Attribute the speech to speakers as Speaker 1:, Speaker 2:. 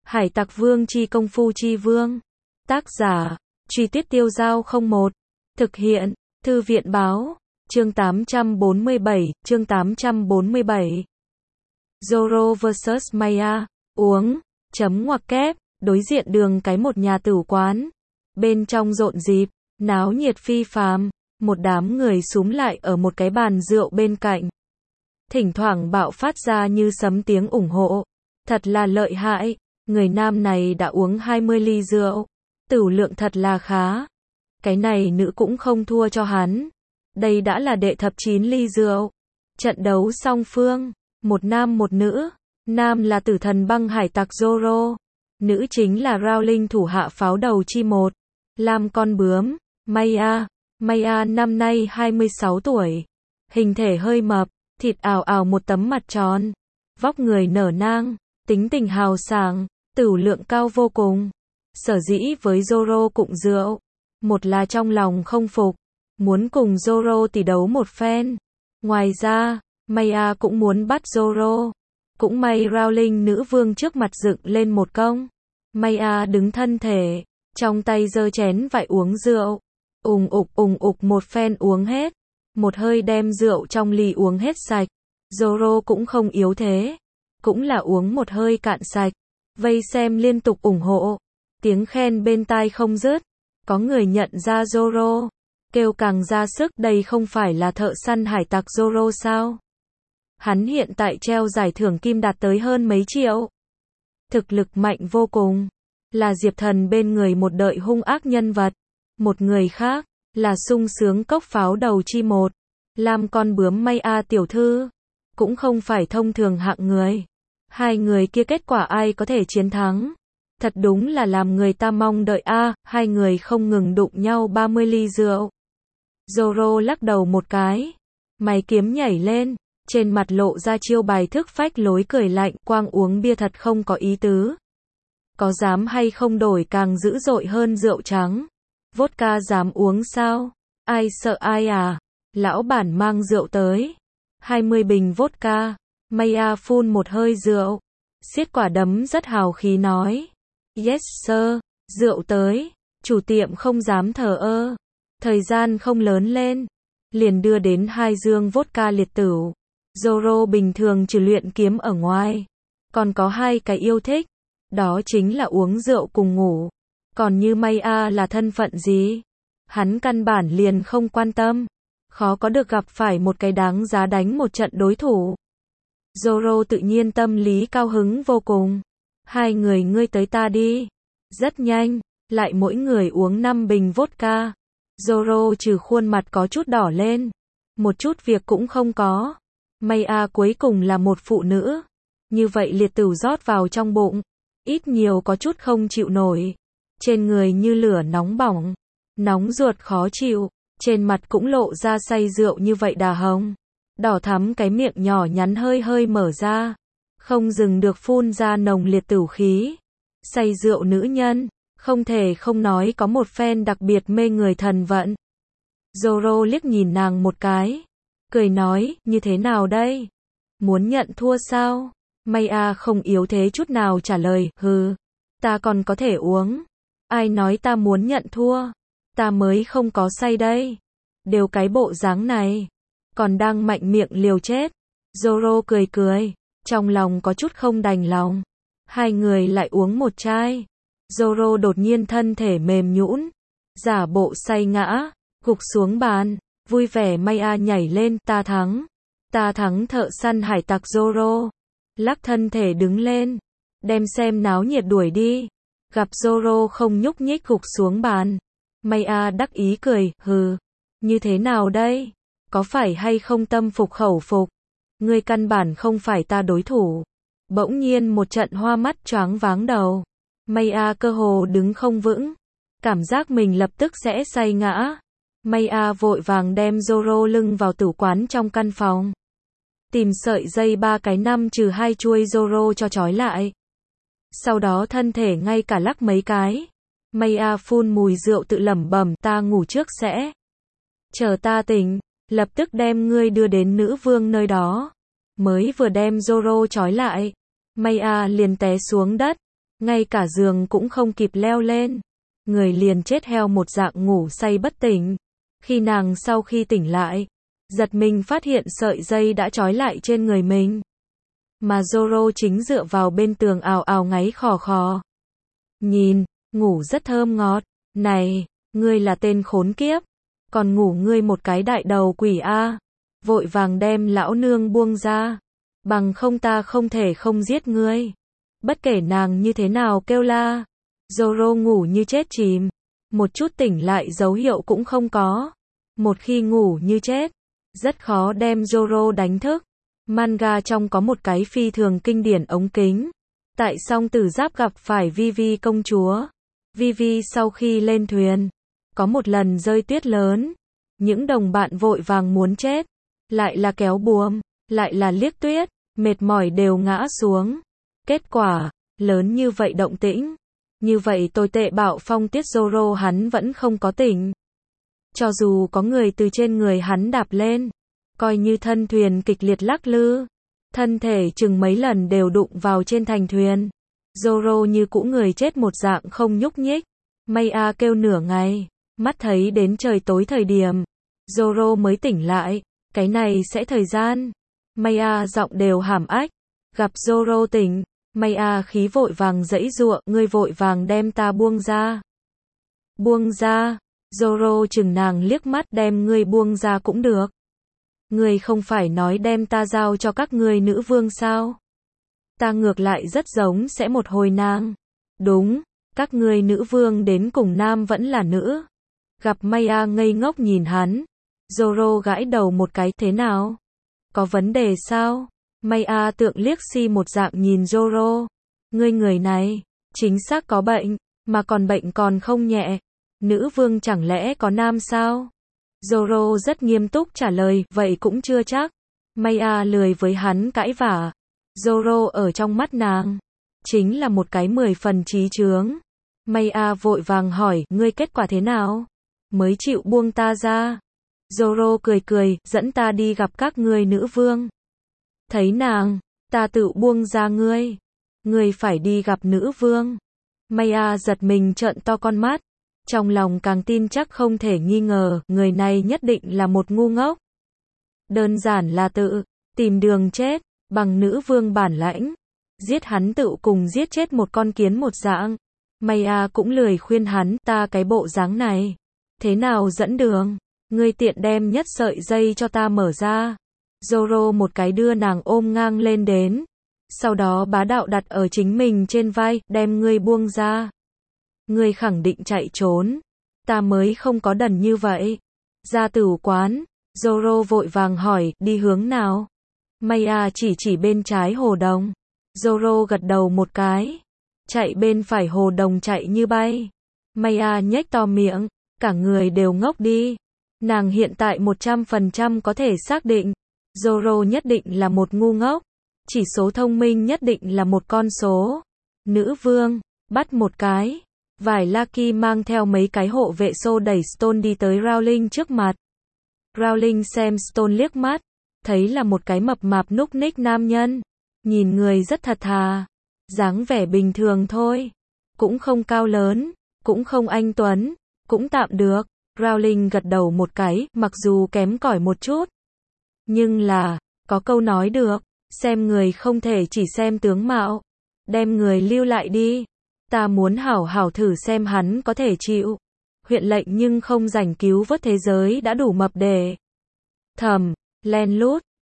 Speaker 1: Hải Tặc Vương chi công phu chi vương. Tác giả, Truy Tuyết Tiêu Dao 01. Thực hiện, Thư viện báo. Chương 847, chương 847. Zoro vs Maya, uống, chấm ngoặc kép, đối diện đường cái một nhà tửu quán. Bên trong rộn rịp, náo nhiệt phi phàm, một đám người xúm lại ở một cái bàn rượu bên cạnh. Thỉnh thoảng bạo phát ra như sấm tiếng ủng hộ. Thật là lợi hại, người nam này đã uống 20 ly rượu. Tửu lượng thật là khá. Cái này nữ cũng không thua cho hắn. Đây đã là đệ thập 9 ly rượu. Trận đấu song phương, một nam một nữ. Nam là tử thần băng hải tặc Zoro. Nữ chính là Rowling thủ hạ pháo đầu chi 1. Lam con bướm, Maya. Maya năm nay 26 tuổi. Hình thể hơi mập, thịt ào ào một tấm mặt tròn. Vóc người nở nang, tính tình hào sảng, tửu lượng cao vô cùng. Sở dĩ với Zoro cụng rượu. Một là trong lòng không phục, muốn cùng Zoro tỷ đấu một phen. Ngoài ra, Maya cũng muốn bắt Zoro. Cũng may Rowling nữ vương trước mặt dựng lên một công. Maya đứng thân thể, trong tay giơ chén vại uống rượu. Ùng ục một phen uống hết. Một hơi đem rượu trong ly uống hết sạch. Zoro cũng không yếu thế. Cũng là uống một hơi cạn sạch. Vây xem liên tục ủng hộ. Tiếng khen bên tai không dứt. Có người nhận ra Zoro. Kêu càng ra sức, đây không phải là thợ săn hải tặc Zoro sao? Hắn hiện tại treo giải thưởng kim đạt tới hơn mấy triệu. Thực lực mạnh vô cùng. Là Diệp Thần bên người một đợi hung ác nhân vật. Một người khác, là sung sướng cốc pháo đầu chi 1. Lam con bướm Maya tiểu thư. Cũng không phải thông thường hạng người. Hai người kia kết quả ai có thể chiến thắng? Thật đúng là làm người ta mong đợi a. Hai người không ngừng đụng nhau 30 ly rượu. Zoro lắc đầu một cái. Mày kiếm nhảy lên. Trên mặt lộ ra chiêu bài thức phách lối cười lạnh. Quang uống bia thật không có ý tứ. Có dám hay không đổi càng dữ dội hơn rượu trắng? Vodka dám uống sao? Ai sợ ai à? Lão bản mang rượu tới. 20 bình vodka. Maya phun một hơi rượu. Siết quả đấm rất hào khí nói. Yes sir, rượu tới. Chủ tiệm không dám thờ ơ. Thời gian không lớn lên. Liền đưa đến 2 dương vodka liệt tửu. Zoro bình thường trừ luyện kiếm ở ngoài. Còn có 2 cái yêu thích. Đó chính là uống rượu cùng ngủ. Còn như Maya là thân phận gì? Hắn căn bản liền không quan tâm. Khó có được gặp phải một cái đáng giá đánh một trận đối thủ. Zoro tự nhiên tâm lý cao hứng vô cùng. Hai người ngươi tới ta đi. Rất nhanh, lại mỗi người uống 5 bình vodka. Zoro trừ khuôn mặt có chút đỏ lên. Một chút việc cũng không có. Maya cuối cùng là một phụ nữ. Như vậy liệt tửu rót vào trong bụng. Ít nhiều có chút không chịu nổi. Trên người như lửa nóng bỏng. Nóng ruột khó chịu. Trên mặt cũng lộ ra say rượu như vậy đà hồng. Đỏ thắm cái miệng nhỏ nhắn hơi hơi mở ra. Không dừng được phun ra nồng liệt tửu khí. Say rượu nữ nhân. Không thể không nói có một phen đặc biệt mê người thần vận. Zoro liếc nhìn nàng một cái. Cười nói, như thế nào đây? Muốn nhận thua sao? Maya không yếu thế chút nào trả lời, hừ. Ta còn có thể uống. Ai nói ta muốn nhận thua? Ta mới không có say đây. Đều cái bộ dáng này. Còn đang mạnh miệng liều chết. Zoro cười cười. Trong lòng có chút không đành lòng. Hai người lại uống một chai. Zoro đột nhiên thân thể mềm nhũn. Giả bộ say ngã. Gục xuống bàn. Vui vẻ Maya nhảy lên. Ta thắng. Ta thắng thợ săn hải tặc Zoro. Lắc thân thể đứng lên. Đem xem náo nhiệt đuổi đi. Gặp Zoro không nhúc nhích gục xuống bàn. Maya đắc ý cười, hừ. Như thế nào đây? Có phải hay không tâm phục khẩu phục? Ngươi căn bản không phải ta đối thủ. Bỗng nhiên một trận hoa mắt choáng váng đầu. Maya cơ hồ đứng không vững. Cảm giác mình lập tức sẽ say ngã. Maya vội vàng đem Zoro lưng vào tửu quán trong căn phòng. Tìm sợi dây 3 cái 5-2 chuôi Zoro cho trói lại. Sau đó thân thể ngay cả lắc mấy cái. Maya phun mùi rượu tự lẩm bẩm, ta ngủ trước sẽ. Chờ ta tỉnh, lập tức đem ngươi đưa đến nữ vương nơi đó. Mới vừa đem Zoro trói lại. Maya liền té xuống đất. ngay cả giường cũng không kịp leo lên. Người liền chết heo một dạng ngủ say bất tỉnh. Khi nàng sau khi tỉnh lại, giật mình phát hiện sợi dây đã trói lại trên người mình. Mà Zoro chính dựa vào bên tường ào ào ngáy khò khò. Nhìn, ngủ rất thơm ngọt. Này, ngươi là tên khốn kiếp. Còn ngủ ngươi một cái đại đầu quỷ a. Vội vàng đem lão nương buông ra. Bằng không ta không thể không giết ngươi. Bất kể nàng như thế nào kêu la. Zoro ngủ như chết chìm. Một chút tỉnh lại dấu hiệu cũng không có. Một khi ngủ như chết, rất khó đem Zoro đánh thức. Manga trong có một cái phi thường kinh điển ống kính. Tại Song Tử Giáp gặp phải Vivi công chúa. Vivi sau khi lên thuyền, có một lần rơi tuyết lớn. Những đồng bạn vội vàng muốn chết. Lại là kéo buồm, lại là liếc tuyết, mệt mỏi đều ngã xuống. Kết quả, lớn như vậy động tĩnh. Như vậy tồi tệ bạo phong tiết Zoro hắn vẫn không có tỉnh. Cho dù có người từ trên người hắn đạp lên, coi như thân thuyền kịch liệt lắc lư, thân thể chừng mấy lần đều đụng vào trên thành thuyền. Zoro như cũ người chết một dạng không nhúc nhích. Maya kêu nửa ngày, mắt thấy đến trời tối thời điểm, Zoro mới tỉnh lại, cái này sẽ thời gian. Maya giọng đều hàm ách, gặp Zoro tỉnh, Maya khí vội vàng giãy giụa, ngươi vội vàng đem ta buông ra. Buông ra? Zoro chừng nàng liếc mắt, đem ngươi buông ra cũng được. Ngươi không phải nói đem ta giao cho các ngươi nữ vương sao? Ta ngược lại rất giống sẽ một hồi nàng. Đúng, các ngươi nữ vương đến cùng nam vẫn là nữ. Gặp Maya ngây ngốc nhìn hắn, Zoro gãi đầu một cái, thế nào? Có vấn đề sao? Maya tượng liếc si một dạng nhìn Zoro. Ngươi người này, chính xác có bệnh, mà còn bệnh còn không nhẹ. Nữ vương chẳng lẽ có nam sao? Zoro rất nghiêm túc trả lời, vậy cũng chưa chắc. Maya lười với hắn cãi vả. Zoro ở trong mắt nàng, chính là một cái 10 phần trí chướng. Maya vội vàng hỏi, ngươi kết quả thế nào? Mới chịu buông ta ra. Zoro cười cười, dẫn ta đi gặp các ngươi nữ vương. Thấy nàng, ta tự buông ra ngươi. Ngươi phải đi gặp nữ vương. Maya giật mình trợn to con mắt. Trong lòng càng tin chắc không thể nghi ngờ, người này nhất định là một ngu ngốc. Đơn giản là tự tìm đường chết, bằng nữ vương bản lãnh. Giết hắn tự cùng giết chết một con kiến một dạng. Maya cũng lười khuyên hắn, ta cái bộ dáng này. Thế nào dẫn đường? Ngươi tiện đem nhất sợi dây cho ta mở ra. Zoro một cái đưa nàng ôm ngang lên đến. Sau đó bá đạo đặt ở chính mình trên vai, đem ngươi buông ra. Ngươi khẳng định chạy trốn. Ta mới không có đần như vậy. Ra tử quán. Zoro vội vàng hỏi, đi hướng nào? Maya chỉ chỉ bên trái hồ đồng. Zoro gật đầu một cái. Chạy bên phải hồ đồng chạy như bay. Maya nhếch to miệng. Cả người đều ngốc đi. Nàng hiện tại 100% có thể xác định. Zoro nhất định là một ngu ngốc. Chỉ số thông minh nhất định là một con số. Nữ vương, bắt một cái. Vải Lucky mang theo mấy cái hộ vệ xô đẩy Stone đi tới Rowling trước mặt. Rowling xem Stone liếc mắt. Thấy là một cái mập mạp núc ních nam nhân. Nhìn người rất thật thà. Dáng vẻ bình thường thôi. Cũng không cao lớn. Cũng không anh tuấn. Cũng tạm được. Rowling gật đầu một cái, mặc dù kém cỏi một chút. Nhưng là, có câu nói được. Xem người không thể chỉ xem tướng mạo. Đem người lưu lại đi. Ta muốn hảo hảo thử xem hắn có thể chịu. Huyện lệnh nhưng không rảnh cứu vớt thế giới đã đủ mập để. Thầm, len lút,